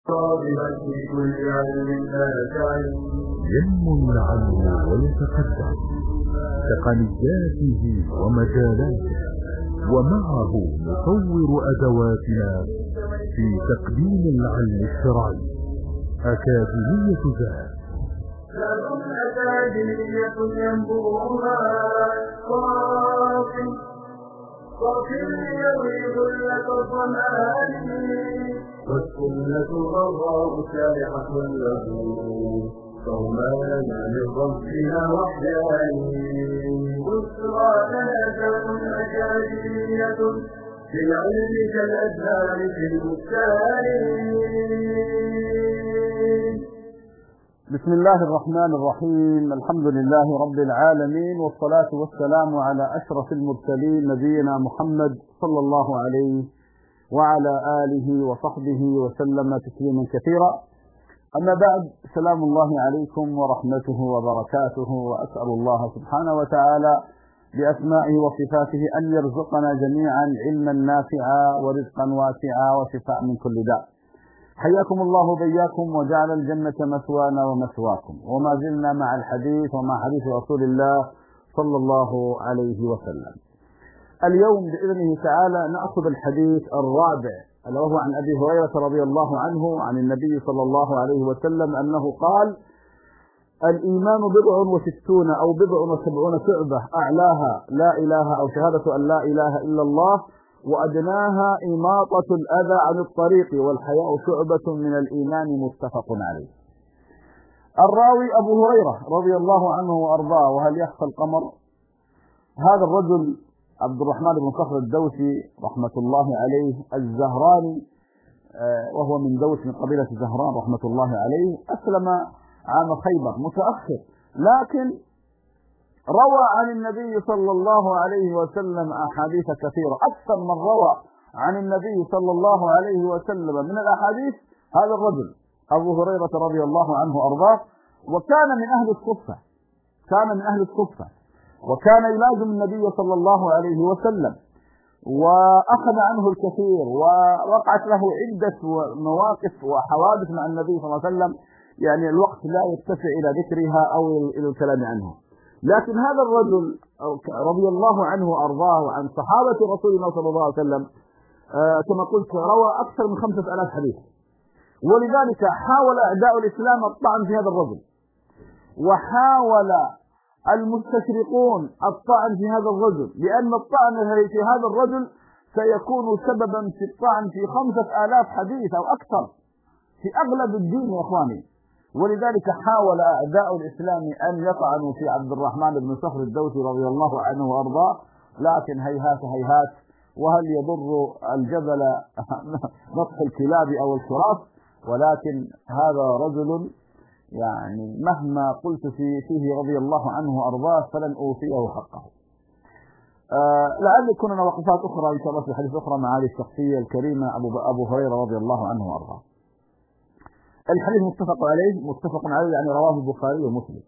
ينمو عنه ويتقدم تقنياته ومجالاته، ومعه نطور أدواتنا في تقديم العلم الشرعي. أكاديمية ذات لكم أكاديمية ينبوها صافي يروي ظلة الظمآن، والسنة غراء شارحة له صومانا لربنا وحدان. بشرى لنا ذات أكاديمية في العلم كالأزهار في البستان. بسم الله الرحمن الرحيم. الحمد لله رب العالمين، والصلاة والسلام على أشرف المرسلين نبينا محمد صلى الله عليه وعلى آله وصحبه وسلم تسليما كثيرا. أما بعد، سلام الله عليكم ورحمته وبركاته، وأسأل الله سبحانه وتعالى بأسمائه وصفاته أن يرزقنا جميعا علما نافعا ورزقا واسعا وشفاء من كل داء. حياكم الله بياكم وجعل الجنة مثوانا ومثواكم، وما زلنا مع الحديث ومع حديث رسول الله صلى الله عليه وسلم. اليوم بإذنه تعالى نأخذ الحديث الرابع، ألا وهو عن أبي هريرة رضي الله عنه عن النبي صلى الله عليه وسلم أنه قال: الإيمان 60 أو 70 شعبة، أعلاها لا إله أو شهادة أن لا إله إلا الله، وأدناها إماطة الأذى عن الطريق، والحياء شعبة من الإيمان، متفق عليه. الراوي أبو هريرة رضي الله عنه وأرضاه. وهل يخفى القمر؟ هذا الرجل عبد الرحمن بن صخر الدوسي رحمة الله عليه الزهراني، وهو من دوس من قبيلة زهران رحمة الله عليه، أسلم عام خيبر متأخر، لكن روى عن النبي صلى الله عليه وسلم أحاديث كثيرة، أكثر من روى عن النبي صلى الله عليه وسلم من الأحاديث هذا الرجل أبو هريرة رضي الله عنه وأرضاه. وكان من أهل الصفة، وكان يلازم النبي صلى الله عليه وسلم، وأخذ عنه الكثير، ووقعت له عدة مواقف وحوادث مع النبي صلى الله عليه وسلم، يعني الوقت لا يتسع إلى ذكرها أو إلى الكلام عنها. لكن هذا الرجل رضي الله عنه وأرضاه عن صحابة رسول الله صلى الله عليه وسلم كما قلت روى أكثر من 5000 حديث، ولذلك حاول أعداء الإسلام الطعن في هذا الرجل، وحاول المستشرقون الطعن في هذا الرجل، لأن الطعن في هذا الرجل سيكون سببا في الطعن في 5000 حديث أو أكثر في أغلب الدين يا إخواني. ولذلك حاول أعداء الإسلام أن يطعنوا في عبد الرحمن بن صخر الدوسي رضي الله عنه وأرضاه، لكن هيهات هيهات، وهل يضر الجبل نطح الكلاب أو الشراف؟ ولكن هذا رجل يعني مهما قلت فيه رضي الله عنه وأرضاه فلن أوفيه حقه. لعل يكون وقفات أخرى إن شاء الله في حديث أخرى مع هذه الشخصية الكريمة أبو هريرة رضي الله عنه وأرضاه. الحديث متفق عليه يعني رواه البخاري ومسلم.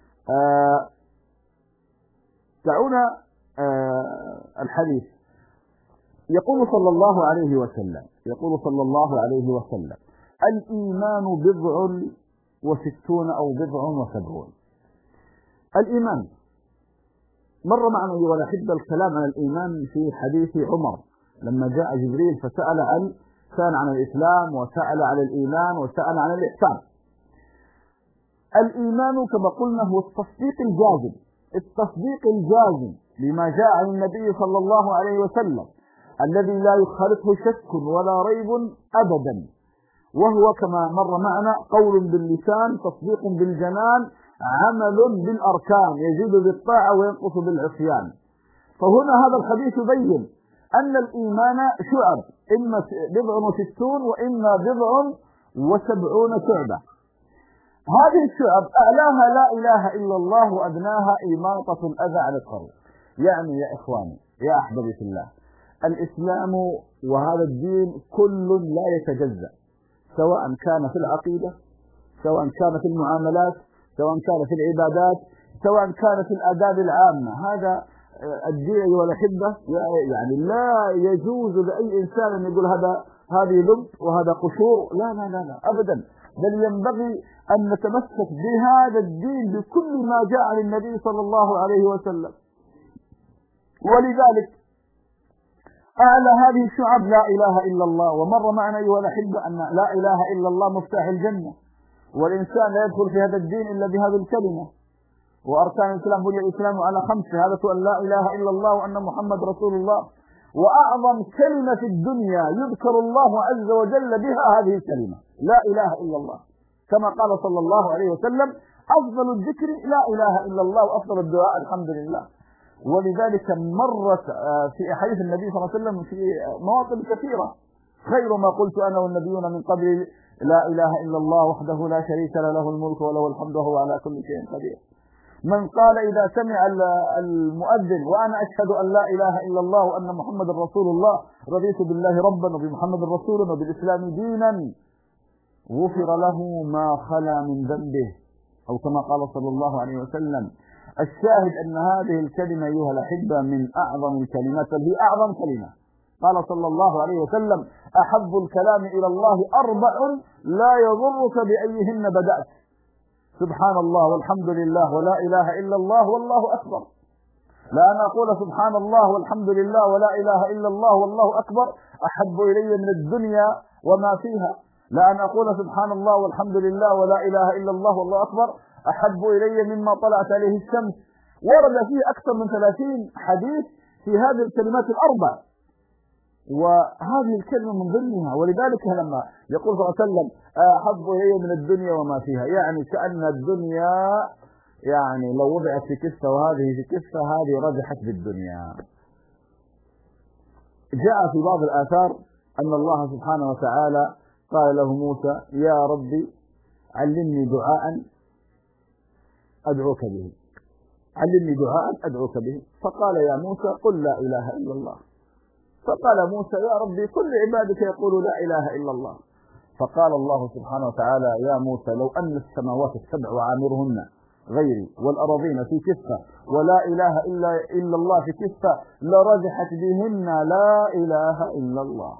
دعونا الحديث. يقول صلى الله عليه وسلم: الإيمان 60 أو 70. الإيمان مر معنا أيها الأحبة الكلام عن الإيمان في حديث عمر لما جاء جبريل فسأل عن الإسلام، وسأل عن الإيمان، وسأل عن الإحسان. الإيمان كما قلنا هو التصديق الجازم لما جاء عن النبي صلى الله عليه وسلم، الذي لا يخالطه شك ولا ريب أبدا، وهو كما مر معنا قول باللسان، تصديق بالجنان، عمل بالأركان، يزيد بالطاعة وينقص بالعصيان. فهنا هذا الحديث يبين أن الإيمان شعب، إما 60 وإما 70 شعبة. هذه الشعب أعلاها لا إله إلا الله، وأدناها إماطة الأذى عن الطريق. يعني يا إخواني يا أحبابي في الله، الإسلام وهذا الدين كل لا يتجزأ، سواء كان في العقيدة، سواء كان في المعاملات، سواء كان في العبادات، سواء كان في الآداب العامة. هذا الدين أيها الأحبة يعني لا يجوز لأي إنسان أن يقول هذه لب وهذا قشور، لا لا لا لا أبدا، بل ينبغي أن نتمسك بهذا الدين بكل ما جاء عن النبي صلى الله عليه وسلم. ولذلك أعلى هذه الشعب لا إله إلا الله. ومر معنا أيها الأحبة أن لا إله إلا الله مفتاح الجنة، والإنسان لا يدخل في هذا الدين إلا بهذه الكلمة. وأركان الإسلام بني الإسلام على 5، شهادة أن لا إله إلا الله وأن محمد رسول الله. وأعظم كلمة في الدنيا يذكر الله عز وجل بها هذه الكلمة لا إله إلا الله، كما قال صلى الله عليه وسلم: أفضل الذكر لا إله إلا الله، وأفضل الدعاء الحمد لله. ولذلك مرت في أحاديث النبي صلى الله عليه وسلم في مواطن كثيرة: خير ما قلت أنا والنبيون من قبل لا إله إلا الله وحده لا شريك له الملك وله الحمد وهو على كل شيء قدير. من قال إذا سمع المؤذن وأنا أشهد أن لا إله إلا الله وأن محمد رسول الله، رضيت بالله ربا وبمحمد رسولا وبالإسلام دينا، غفر له ما خلا من ذنبه، أو كما قال صلى الله عليه وسلم. الشاهد أن هذه الكلمة أيها الأحبة من أعظم الكلمات، بل هي أعظم كلمة. قال صلى الله عليه وسلم: أحب الكلام إلى الله 4 لا يضرك بأيهن بدأت: سبحان الله والحمد لله ولا إله إلا الله والله أكبر. لا أنا أقول سبحان الله والحمد لله ولا إله إلا الله والله أكبر أحب إلي من الدنيا وما فيها. لا أنا أقول سبحان الله والحمد لله ولا إله إلا الله والله أكبر أحب إلي مما طلعت عليه الشمس. ورد فيه أكثر من 30 حديث في هذه الكلمات ال4، وهذه الكلمة من ضمنها. ولذلك لما يقول صلى الله عليه وسلم: أحب إلي من الدنيا وما فيها، يعني كأن الدنيا يعني لو وضعت في كفة وهذه في كفة، هذه رجحت بالدنيا. جاء في بعض الآثار أن الله سبحانه وتعالى قال له موسى: يا ربي علمني دعاء أدعوك به، علمني دعاء أدعوك به. فقال: يا موسى قل لا إله إلا الله. فقال موسى: يا ربي كل عبادك يقولوا لا إله إلا الله. فقال الله سبحانه وتعالى: يا موسى لو أن السماوات ال7 وعامرهن غيري والأراضين في كفة ولا إله إلا الله في كفة لرجحت بهن لا إله إلا الله،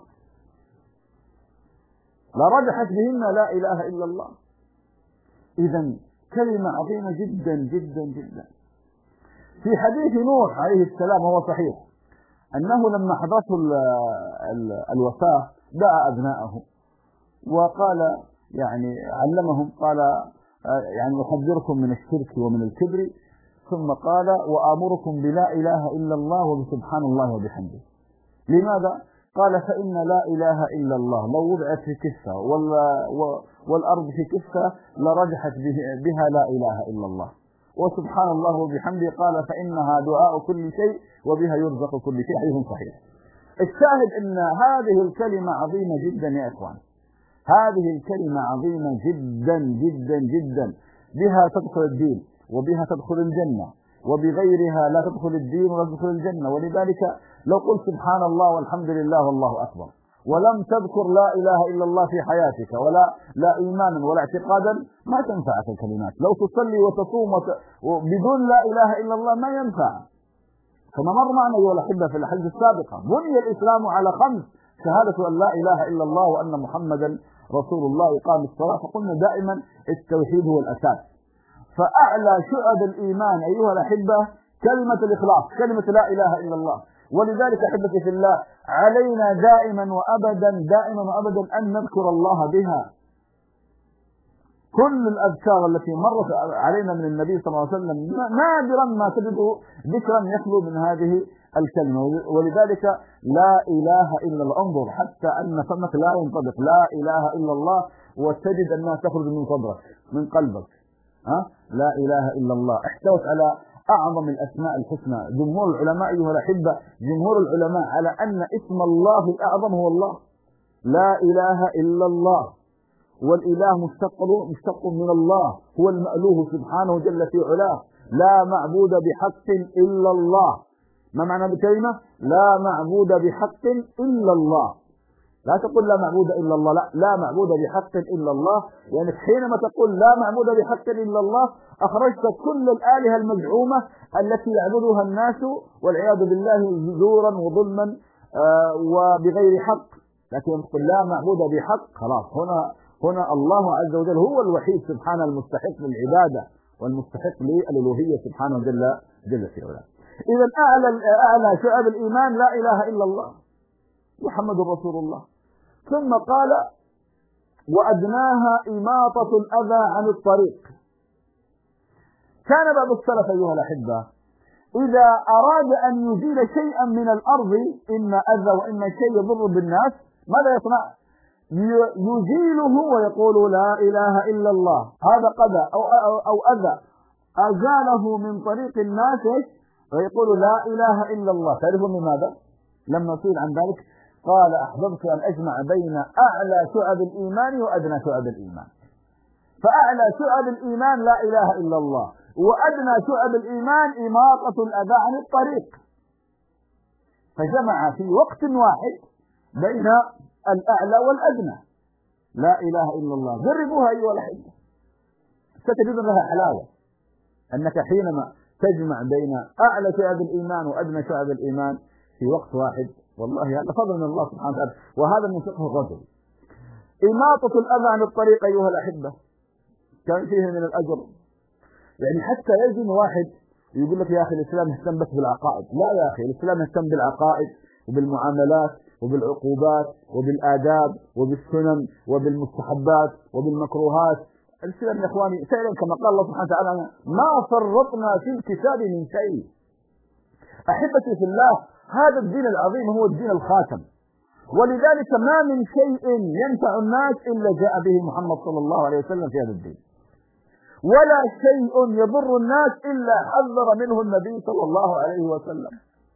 لرجحت بهن لا إله إلا الله. إذن كلمة عظيمة جدا جدا جدا. في حديث نوح عليه السلام وهو صحيح أنه لما حضرته الوفاة دعا أبناءه وقال يعني علمهم، قال يعني أحذركم من الشرك ومن الكبر، ثم قال: وآمركم بلا إله إلا الله وبسبحان الله وبحمده. لماذا؟ قال: فإن لا إله إلا الله لو وضعت في كفة والأرض في كفة لرجحت بها لا إله إلا الله، وسبحان الله وبحمده قال: فإنها دعاء كل شيء وبها يرزق كل شيء. حديث صحيح. الشاهد أن هذه الكلمة عظيمة جدا يا إخوان، هذه الكلمة عظيمة جدا جدا جدا. بها تدخل الدين وبها تدخل الجنة، وبغيرها لا تدخل الدين ولا تدخل الجنة. ولذلك لو قلت سبحان الله والحمد لله والله أكبر ولم تذكر لا إله إلا الله في حياتك ولا لا إيمانا ولا اعتقادا ما تنفعك الكلمات. لو تصلي وتصوم بدون لا إله إلا الله ما ينفع. كما مر معنا أيها الأحبة في الحديث السابقة: بني الإسلام على 5: شهادة أن لا إله إلا الله وأن محمدا رسول الله، إقام الصلاة. فقلنا دائما التوحيد هو الأساس. فأعلى شعب الإيمان أيها الأحبة كلمة الإخلاص، كلمة لا إله إلا الله. ولذلك أحبتي في الله علينا دائما وأبدا أن نذكر الله بها. كل الأذكار التي مرت علينا من النبي صلى الله عليه وسلم نادرا ما تجد ذكرا يخلو من هذه الكلمة. ولذلك لا إله إلا الله. انظر حتى أن فمك لا ينطبق لا إله إلا الله وتجد أنها تخرج من صدرك من قلبك. لا إله إلا الله احتوت على أعظم الأسماء الحسنى. جمهور العلماء أيها الأحبة، جمهور العلماء على أن اسم الله الأعظم هو الله. لا إله إلا الله، والإله مشتق من الله، هو المألوه سبحانه جل في علاه. لا معبود بحق إلا الله. ما معنى بكلمة لا معبود بحق إلا الله؟ لا تقول لا معبود إلا الله، لا معبود بحق إلا الله، يعني حينما تقول لا معبود بحق إلا الله أخرجت كل الآلهة المزعومة التي يعبدها الناس والعياذ بالله زورا وظلما وبغير حق. لكن يقول لا معبود بحق، خلاص هنا الله عز وجل هو الوحيد سبحانه المستحق للعبادة والمستحق للألوهية سبحانه جل في علاه. إذا أعلى شعب الإيمان لا إله إلا الله محمد رسول الله. ثم قال وأدناها إماطة الأذى عن الطريق. كان بعض السلف أيها الأحبة إذا أراد أن يزيل شيئا من الأرض، إما أذى وإما شيء يضر بالناس، ماذا يصنع؟ يزيله ويقول لا إله إلا الله. هذا قذى أو أذى أزاله من طريق الناس ويقول لا إله إلا الله. تعرفون لماذا؟ لما سئل عن ذلك قال أحببت أن أجمع بين أعلى شعب الإيمان وأدنى شعب الإيمان. فأعلى شعب الإيمان لا إله إلا الله، وأدنى شعب الإيمان إماطة الأذى عن الطريق. فجمع في وقت واحد بين الأعلى والأدنى لا إله إلا الله. جربوها أيها الأحبة ستجدون لها حلاوة، أنك حينما تجمع بين أعلى شعب الإيمان وأدنى شعب الإيمان في وقت واحد، والله هذا فضل من الله سبحانه وتعالى، وهذا من فقه الرجل. إماطة الأذى عن الطريق أيها الأحبة كان فيه من الأجر، يعني حتى يجي واحد يقول لك يا أخي الإسلام يهتم بس بالعقائد. لا يا أخي، الإسلام يهتم بالعقائد وبالمعاملات وبالعقوبات وبالآداب وبالسنن وبالمستحبات وبالمكروهات. الإسلام يا إخواني فعلا كما قال الله سبحانه وتعالى ما فرطنا في الكتاب من شيء. أحبتي في الله، هذا الدين العظيم هو الدين الخاتم، ولذلك ما من شيء ينفع الناس إلا جاء به محمد صلى الله عليه وسلم في هذا الدين، ولا شيء يضر الناس إلا حذر منه النبي صلى الله عليه وسلم.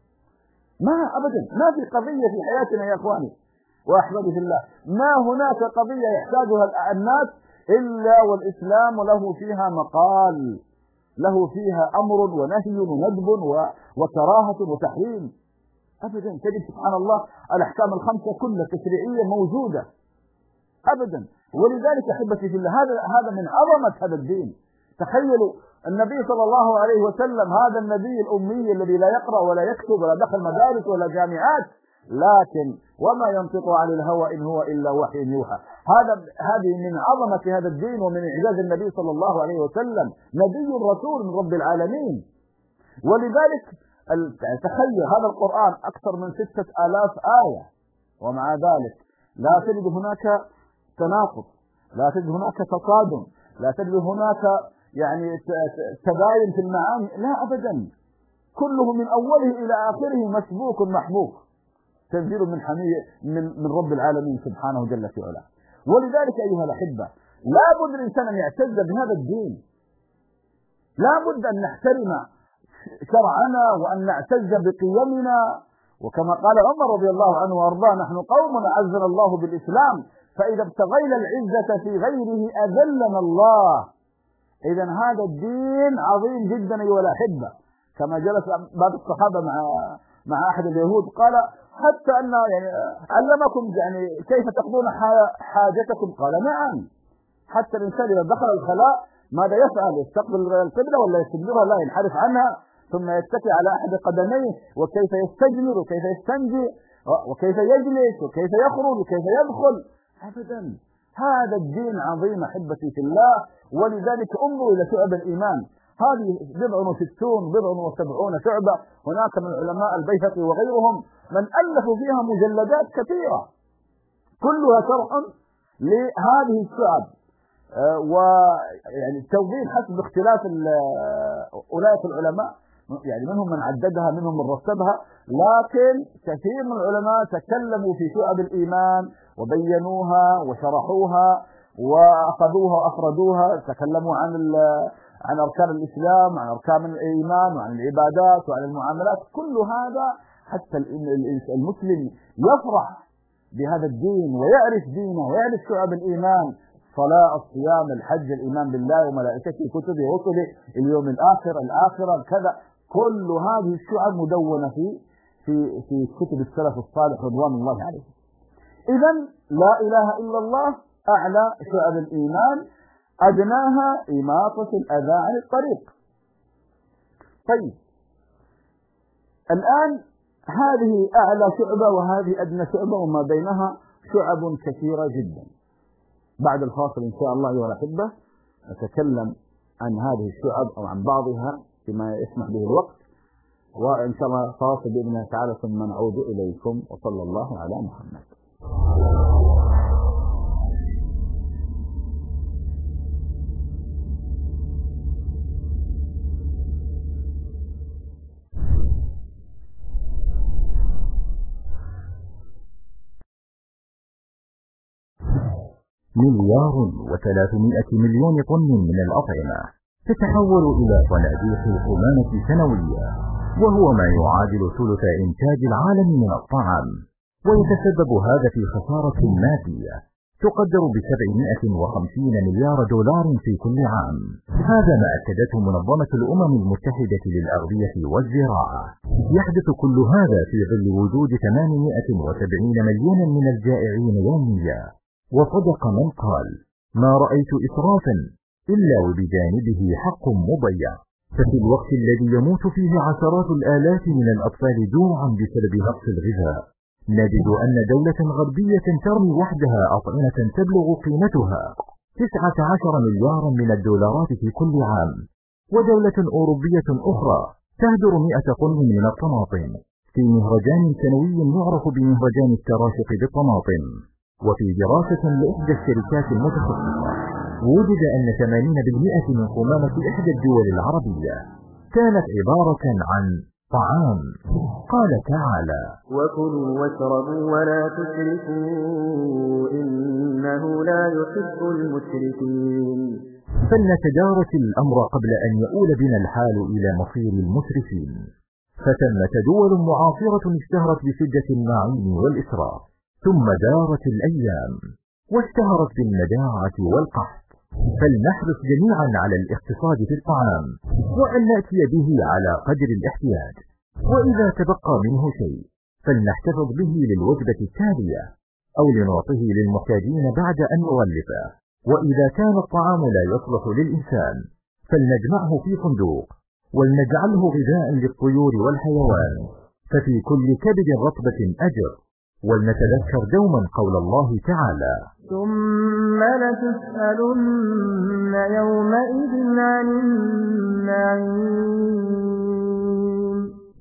ما أبدا ما في قضية في حياتنا يا إخواني وأحبابي في الله، ما هناك قضية يحتاجها الناس إلا والإسلام له فيها مقال، له فيها أمر ونهي وندب وكراهة وتحريم. أبدا تجد سبحان الله الأحكام الخمسة كلها تشريعية موجودة أبدا. ولذلك أحبتي في الله هذا من عظمة هذا الدين. تخيلوا النبي صلى الله عليه وسلم، هذا النبي الأمي الذي لا يقرأ ولا يكتب ولا دخل مدارس ولا جامعات، لكن وما ينطق عن الهوى إن هو إلا وحي يوحى. هذه من عظمة هذا الدين ومن إعجاز النبي صلى الله عليه وسلم، نبي رسول من رب العالمين. ولذلك تخيل هذا القرآن أكثر من 6000 آية، ومع ذلك لا تجد هناك تناقض، لا تجد هناك تصادم، لا تجد هناك يعني تباين في المعاني، لا أبدا. كله من أوله إلى آخره مسبوك محبوك، تنزيل من رب العالمين سبحانه جل في علاه. ولذلك أيها الأحبة لا بد الإنسان أن يعتز بهذا الدين، لا بد أن نحترم شرعنا وأن نعتز بقيمنا. وكما قال عمر رضي الله عنه وأرضاه نحن قوم أعزنا الله بالإسلام، فإذا ابتغينا العزة في غيره أذلنا الله. إذا هذا الدين عظيم جدا أيها الأحبة. كما جلس بعض الصحابة مع أحد اليهود قال حتى أن يعني علمكم يعني كيف تقضون حاجتكم؟ قال نعم. حتى الإنسان إذا دخل الخلاء ماذا يفعل؟ يستقبل القبلة ولا يستدبرها؟ لا، ينحرف عنها ثم يتكئ على أحد قدميه. وكيف يستجمر وكيف يستنجي وكيف يجلس وكيف يخرج وكيف يدخل. أبدا هذا الدين عظيم أحبتي في الله. ولذلك انظروا إلى شعب الإيمان، هذه 70 شعبة. هناك من علماء البيهقي وغيرهم من ألفوا فيها مجلدات كثيرة كلها شرح لهذه الشعب، ويعني التوضيح حسب اختلاف أولئك العلماء، يعني منهم من عددها منهم من رتبها، لكن كثير من العلماء تكلموا في شعب الإيمان وبينوها وشرحوها وأخذوها وأفردوها. تكلموا عن أركان الإسلام، عن أركان الإيمان، وعن العبادات، وعن المعاملات. كل هذا حتى المسلم يفرح بهذا الدين ويعرف دينه ويعرف شعب الإيمان: صلاة، الصيام، الحج، الإيمان بالله وملائكته، كتبه ورسله، اليوم الآخر، الآخرة، كذا. كل هذه الشعب مدونة في كتب السلف الصالح رضوان الله عليه. إذا لا إله إلا الله أعلى شعب الإيمان، أدناها إماطة الأذى عن الطريق. طيب الآن هذه أعلى شعبة وهذه أدنى شعبة وما بينها شعب كثيرة جدا. بعد الفاصل إن شاء الله أيها الأحبة نتكلم عن هذه الشعب أو عن بعضها فيما يسمح به الوقت، وإن شاء الله فاصل بإذن الله تعالى ثم نعود إليكم، وصلى الله على محمد. مليار و300 مليون طن من الأطعمة تتحول إلى صناديق القمامة سنويا، وهو ما يعادل ثلث إنتاج العالم من الطعام، ويتسبب هذا في خسارة مادية تقدر ب750 مليار دولار في كل عام. هذا ما أكدته منظمة الأمم المتحدة للأغذية والزراعة. يحدث كل هذا في ظل وجود 870 مليونا من الجائعين يوميا. وصدق من قال: ما رأيت إسرافا إلا وبجانبه حق مضيع. ففي الوقت الذي يموت فيه عشرات الآلاف من الأطفال جوعا بسبب نقص الغذاء، نجد أن دولة غربية ترمي وحدها أطعمة تبلغ قيمتها 19 مليارا من الدولارات في كل عام، ودولة أوروبية أخرى تهدر 100 طن من الطماطم في مهرجان سنوي يعرف بمهرجان التراشق بالطماطم. وفي دراسة لإحدى الشركات المتخصصة وجد أن 80% من قمامة إحدى الدول العربية كانت عبارة عن طعام. قال تعالى: وكلوا واشربوا ولا تسرفوا إنه لا يحب المسرفين. فلنتدارك الأمر قبل أن يؤول بنا الحال إلى مصير المسرفين. فثمة دول معاصرة اشتهرت بشدة النعيم والإسراف، ثم دارت الأيام واشتهرت بالمجاعة والقحط. فلنحرص جميعا على الاقتصاد في الطعام، وأن نأتي به على قدر الاحتياج، وإذا تبقى منه شيء فلنحتفظ به للوجبة التالية أو لنعطيه للمحتاجين بعد أن نغلفه. وإذا كان الطعام لا يصلح للإنسان فلنجمعه في صندوق ولنجعله غذاء للطيور والحيوان. ففي كل كبد رطبة أجر. ولنتذكر دوما قول الله تعالى: ثم لتسألن يومئذ عن النعيم.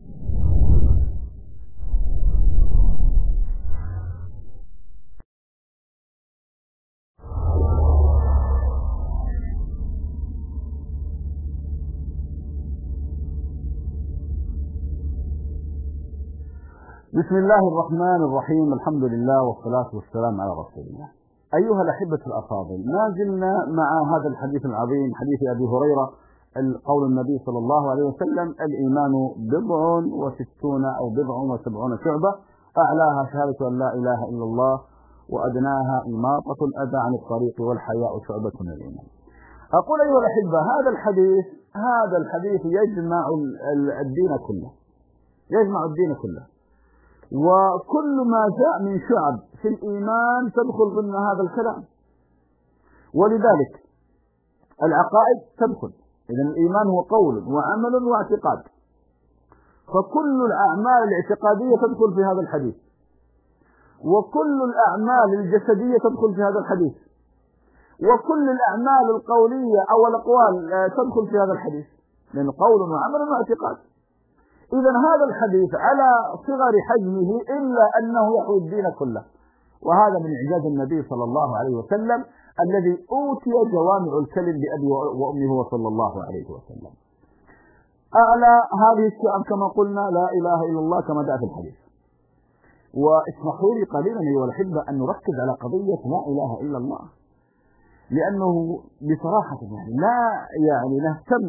بسم الله الرحمن الرحيم. الحمد لله والصلاة والسلام على رسول الله. أيها الأحبة الأفاضل، ما زلنا مع هذا الحديث العظيم، حديث أبي هريرة، قول النبي صلى الله عليه وسلم: الإيمان 60 أو 70 شعبة، أعلاها شهادة أن لا إله إلا الله، وأدناها إماطة الأذى عن الطريق، والحياء شعبة من الإيمان. أقول أيها الأحبة، هذا الحديث يجمع الدين كله، يجمع الدين كله، وكل ما جاء من شعب في الإيمان تدخل ضمن هذا الكلام. ولذلك العقائد تدخل، إذن الإيمان هو قول وعمل واعتقاد، فكل الأعمال الاعتقادية تدخل في هذا الحديث، وكل الأعمال الجسدية تدخل في هذا الحديث، وكل الأعمال القولية أو الأقوال تدخل في هذا الحديث، لأن قول وعمل واعتقاد. إذن هذا الحديث على صغر حجمه إلا أنه يحوي الدين كله، وهذا من إعجاز النبي صلى الله عليه وسلم الذي أوتي جوامع الكلم بأبي وأمه صلى الله عليه وسلم. أعلى هذه الشعب كما قلنا لا إله إلا الله كما جاء في الحديث. واسمحوا لي قليلا أيها الأحبة أن نركز على قضية لا إله إلا الله، لأنه بصراحة لا نهتم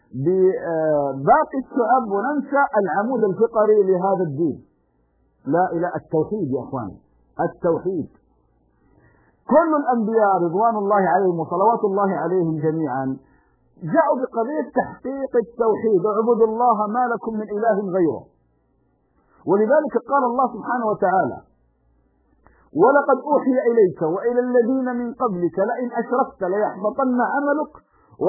بباقي الشعب وننسى العمود الفقري لهذا الدين. لا إله، التوحيد يا أخواني، التوحيد. كل الأنبياء رضوان الله عليهم وصلوات الله عليهم جميعا جاءوا بقضية تحقيق التوحيد: اعبدوا الله ما لكم من إله غيره. ولذلك قال الله سبحانه وتعالى: ولقد أوحي إليك وإلى الذين من قبلك لئن أشركت ليحبطن عملك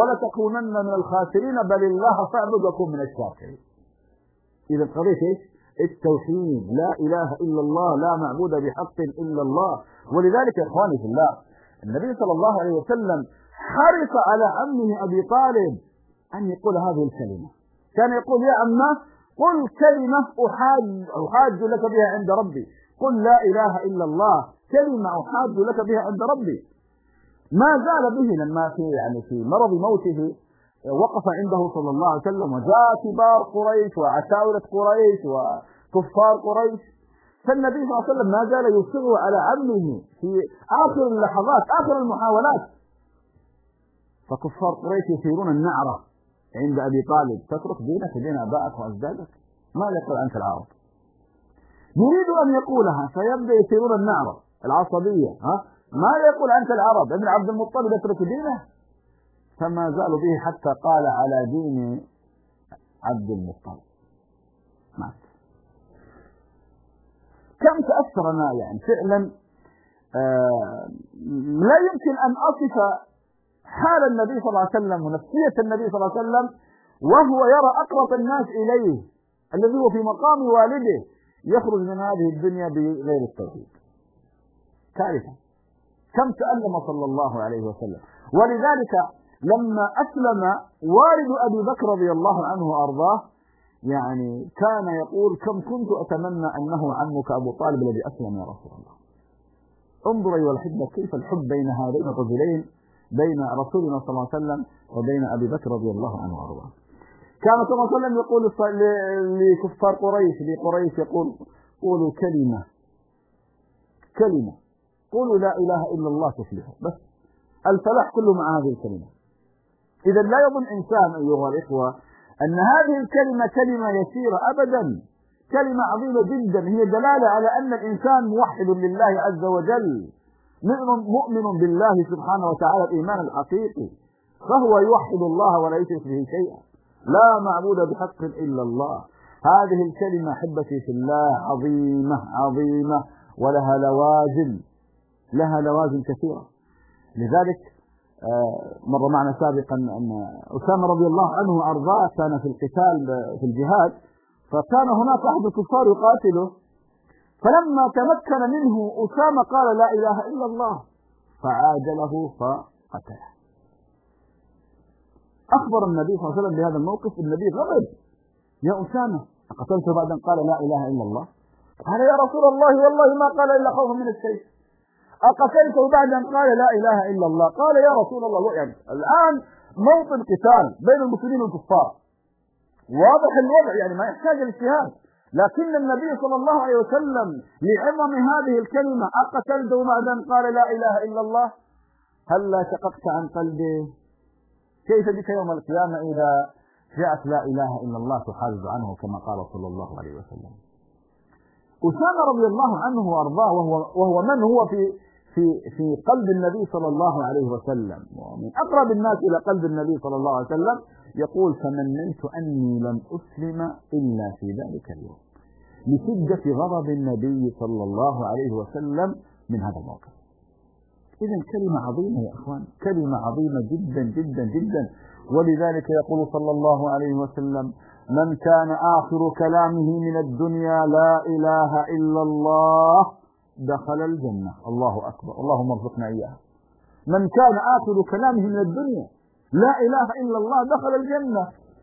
ولتكونن من الخاسرين بل الله فاعبد وكن من الشاكرين. إذا قضية إيش؟ التوحيد، لا إله إلا الله، لا معبود بحق إلا الله. ولذلك يا إخواني في الله النبي صلى الله عليه وسلم حرص على عمه أبي طالب أن يقول هذه الكلمة. كان يقول يا عمه قل كلمة أحاج لك بها عند ربي، قل لا إله إلا الله، كلمة أحاج لك بها عند ربي. ما زال به لما في مرض موته وقف عنده صلى الله عليه وسلم وجاء كبار قريش وعتاولة قريش وكفار قريش، فالنبي صلى الله عليه وسلم ما زال يصر على عمه في آخر اللحظات آخر المحاولات. فكفار قريش يثيرون النعرة عند أبي طالب تترك دينك ودين أبائك وأجدادك، ما يقول أنت العرب، يريد أن يقولها فيبدأ يثيرون النعرة العصبية، ما يقول أنت العرب، ابن عبد المطلب يترك دينه، فما زالوا به حتى قال على دين عبد المطلب مات. كم تأثرنا يعني فعلا. لا يمكن أن أصف حال النبي صلى الله عليه وسلم ونفسية النبي صلى الله عليه وسلم وهو يرى أقرب الناس إليه الذي هو في مقام والده يخرج من هذه الدنيا بغير التوحيد. كارثة. كم تألم صلى الله عليه وسلم. ولذلك لما أسلم والد أبي بكر رضي الله عنه وأرضاه يعني كان يقول كم كنت أتمنى أنه عمك أبو طالب الذي أسلم يا رسول الله. انظر أيها الأحبة كيف الحب بين هذين الرجلين، بين رسولنا صلى الله عليه وسلم وبين أبي بكر رضي الله عنه وأرضاه. كان صلى الله عليه وسلم يقول لكفار قريش يقول قولوا كلمة قولوا لا إله إلا الله تفلحوا، بس الفلاح كله مع هذه الكلمة. إذا لا يظن إنسان أيها الإخوة أن هذه الكلمة كلمة يسيرة، أبدا، كلمة عظيمة جدا، هي دلالة على أن الإنسان موحد لله عز وجل، مؤمن بالله سبحانه وتعالى الإيمان الحقيقي، فهو يوحد الله ولا يشرك به شيئا، لا معبود بحق إلا الله. هذه الكلمة أحبتي في الله عظيمة ولها لوازم كثيرة. لذلك مر معنا سابقا أن أسامة رضي الله عنه وأرضاه كان في القتال في الجهاد، فكان هناك أحد الكفار يقاتله، فلما تمكن منه أسامة قال لا إله إلا الله فعاجله فقتله. أخبر النبي صلى الله عليه وسلم بهذا الموقف، النبي غضب، يا أسامة أقتلته بعد أن قال لا إله إلا الله؟ قال يا رسول الله والله ما قال إلا خوفا من السيف. أقتلته بعد أن قال لا إله إلا الله؟ قال يا رسول الله يعني الآن موطن قتال بين المسلمين والكفار، واضح الوضع يعني ما يحتاج الاجتهاد، لكن النبي صلى الله عليه وسلم لعظم هذه الكلمة أقتلته بعد أن قال لا إله إلا الله؟ هلا شققت عن قلبي؟ كيف بك يوم القيامة إذا جاءت لا إله إلا الله تحاجز عنه كما قال صلى الله عليه وسلم. أسامة رضي الله عنه وأرضاه وهو من هو في قلب النبي صلى الله عليه وسلم ومن أقرب الناس إلى قلب النبي صلى الله عليه وسلم، يقول فمننت أني لم أسلم إلا في ذلك اليوم، لشدة غضب النبي صلى الله عليه وسلم من هذا الموقف. إذا كلمة عظيمة يا أخوان، كلمة عظيمة جدا جدا جدا. ولذلك يقول صلى الله عليه وسلم من كان آخر كلامه من الدنيا لا إله إلا الله دخل الجنة. الله أكبر، اللهم ارزقنا إياها. من كان آخر كلامه من الدنيا لا إله إلا الله دخل الجنة.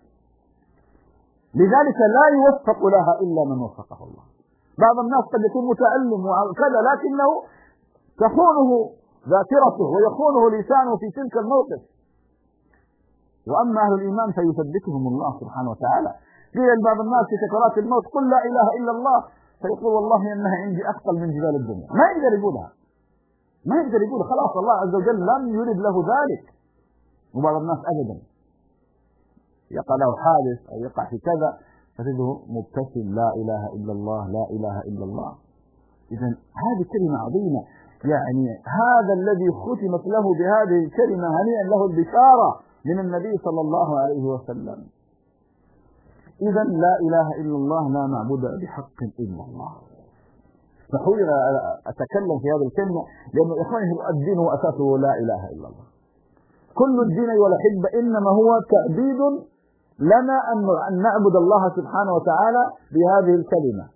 لذلك لا يوفق لها إلا من وفقه الله. بعض الناس قد يكون متعلم وكذا لكنه تخونه ذاكرته ويخونه لسانه في تلك الموقف، وأما أهل الإيمان فيثبتهم الله سبحانه وتعالى. قيل لبعض الناس في سكرات الموت قل لا إله إلا الله، فيقول والله إنها عندي أثقل من جبال الدنيا، ما يقدر يقولها، خلاص الله عز وجل لم يرد له ذلك. وبعض الناس أبدا يقع له حادث أو يقع في كذا فتجده مبتسم لا إله إلا الله لا إله إلا الله. إذن هذه كلمة عظيمة، يعني هذا الذي ختمت له بهذه الكلمة هنيئا له البشارة من النبي صلى الله عليه وسلم. إذا لا إله إلا الله لا معبود بحق إلا الله. فحول أتكلم في هذه الكلمة لأن إخوانه الدين هو أساسه لا إله إلا الله. كل الدين والحب إنما هو تأبيد لنا أن نعبد الله سبحانه وتعالى بهذه الكلمة،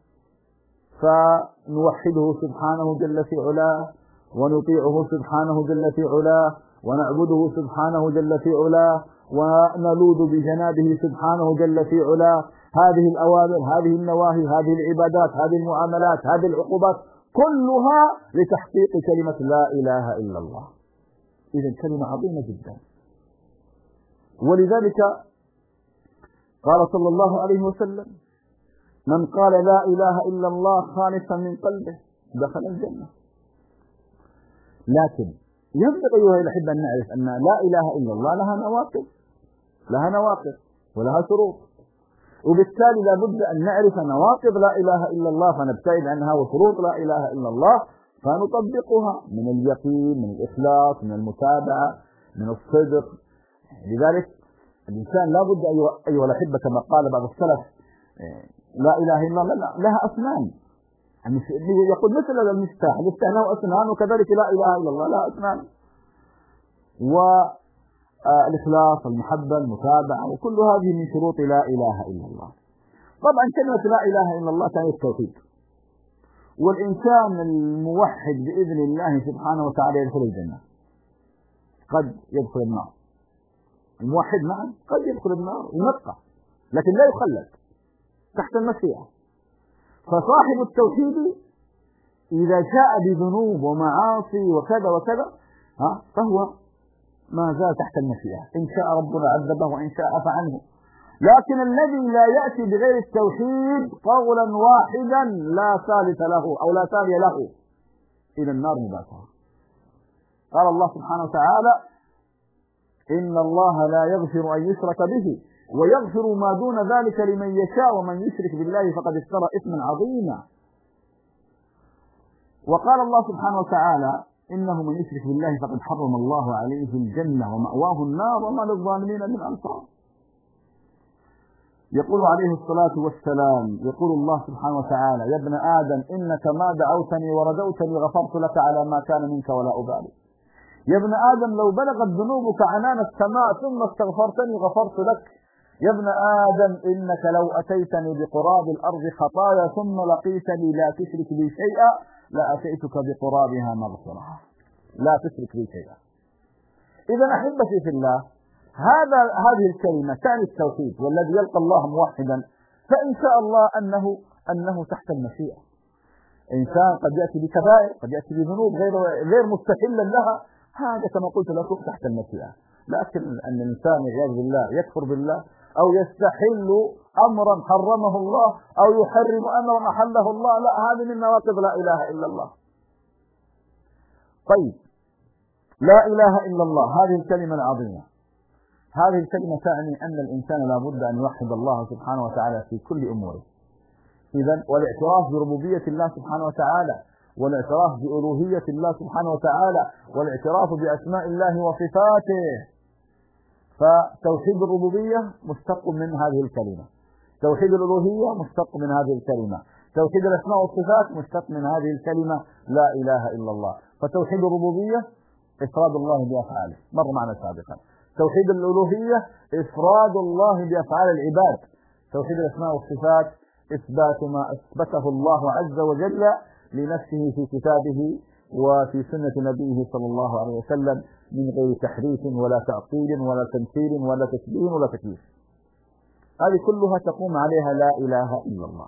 فنوحده سبحانه جل في علاه، ونطيعه سبحانه جل في علاه، ونعبده سبحانه جل في علاه، ونلوذ بجنابه سبحانه جل في علاه. هذه الأوامر، هذه النواهي، هذه العبادات، هذه المعاملات، هذه العقوبات، كلها لتحقيق كلمة لا إله إلا الله. إذن كلمة عظيمة جدا. ولذلك قال صلى الله عليه وسلم: من قال لا إله إلا الله خالصا من قلبه دخل الجنة. لكن ينبغي أيها الأحبة أن نعرف أن لا إله إلا الله لها نواقض ولها شروط، وبالتالي لابد أن نعرف نواقض لا إله إلا الله فنبتعد عنها، وشروط لا إله إلا الله فنطبقها من اليقين، من الإخلاص، من المتابعة، من الصدق. لذلك الإنسان لابد أيها الأحبة كما قال بعض السلف: لا إله إلا الله لها أسنان، يقول مثل المفتاح له أسنان، وكذلك لا إله إلا الله لها أسنان. والإخلاص، المحبة، المتابعة، وكل هذه من شروط لا إله إلا الله. طبعا كلمة لا إله إلا الله تعني التوحيد، والإنسان الموحد بإذن الله سبحانه وتعالى يدخل الجنة، قد يدخل النار. الموحد نعم قد يدخل النار ويبقى، لكن لا يخلد تحت المشيئة. فصاحب التوحيد إذا شاء بذنوب ومعاصي وكذا وكذا فهو ما زال تحت المشيئة، إن شاء ربنا عذبه وإن شاء عفى عنه. لكن الذي لا يأتي بغير التوحيد قولا واحدا لا ثالث له أو لا ثاني له إلى النار مباشرة. قال الله سبحانه وتعالى: إن الله لا يغفر أن يشرك به ويغفر ما دون ذلك لمن يشاء ومن يشرك بالله فقد افترى إثما عظيما. وقال الله سبحانه وتعالى: إنه من يشرك بالله فقد حرم الله عليه الجنة ومأواه النار وما للظالمين من أنصار. يقول عليه الصلاة والسلام، يقول الله سبحانه وتعالى: يا ابن آدم إنك ما دعوتني وردوتني غفرت لك على ما كان منك ولا أبالي. يا ابن آدم لو بلغت ذنوبك عنان السماء ثم استغفرتني غفرت لك. يا ابن آدم إنك لو أتيتني بقراب الأرض خطايا ثم لقيتني لا تشرك بي شيئا لأتيتك بقرابها مغفرة. لا تشرك بي شيئا. إذا أحبتي في الله، هذه الكلمة تعني التوحيد، والذي يلقى الله موحدا فإن شاء الله أنه تحت المشيئة. إنسان قد يأتي بكبائر، قد يأتي بذنوب غير مستحلا لها، هذا كما قلت لكم تحت المشيئة. لكن أن الإنسان والعياذ بالله يكفر بالله أو يستحل أمرا حرمه الله أو يحرم أمرا أحله الله، لا، هذه من نواقض لا إله إلا الله. طيب، لا إله إلا الله هذه الكلمة العظيمة، هذه الكلمة تعني أن الإنسان لا بد أن يوحد الله سبحانه وتعالى في كل أموره. إذن والاعتراف بربوبية الله سبحانه وتعالى، والاعتراف بألوهية الله سبحانه وتعالى، والاعتراف بأسماء الله وصفاته. فتوحيد الربوبية مشتق من هذه الكلمة، توحيد الألوهية مشتق من هذه الكلمة، توحيد الأسماء والصفات مشتق من هذه الكلمة لا إله إلا الله. فتوحيد الربوبية إفراد الله بأفعاله، مر معنا سابقا. توحيد الألوهية إفراد الله بأفعال العباد. توحيد الأسماء والصفات إثبات ما أثبته الله عز وجل لنفسه في كتابه وفي سنة نبيه صلى الله عليه وسلم من غير تحريف ولا تعطيل ولا تمثيل ولا تشبيه ولا تكييف. هذه كلها تقوم عليها لا إله إلا الله.